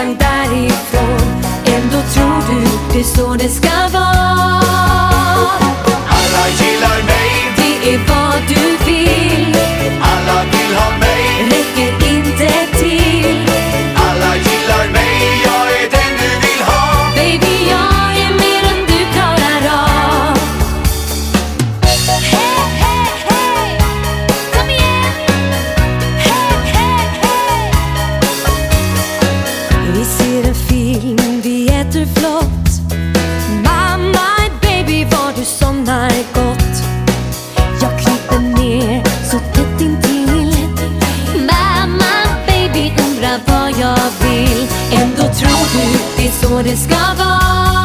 långt därifrån. Ändå tror du det är så det ska vara. Alla gillar mig, Det är vad du vill, alla vill ha mig. räcker inte till. Alla gillar mig, jag är den du vill ha. Baby, jag är mer än du klarar av. Hey, hey, hey, kom igen. Hey, hey, hey. Vi ser en film, vi äter flott. Mamma, baby, var du somnar gott. Jag kryper ner så tätt intill. Mamma, baby, undrar vad jag vill. Ändå tror du det är så det ska vara.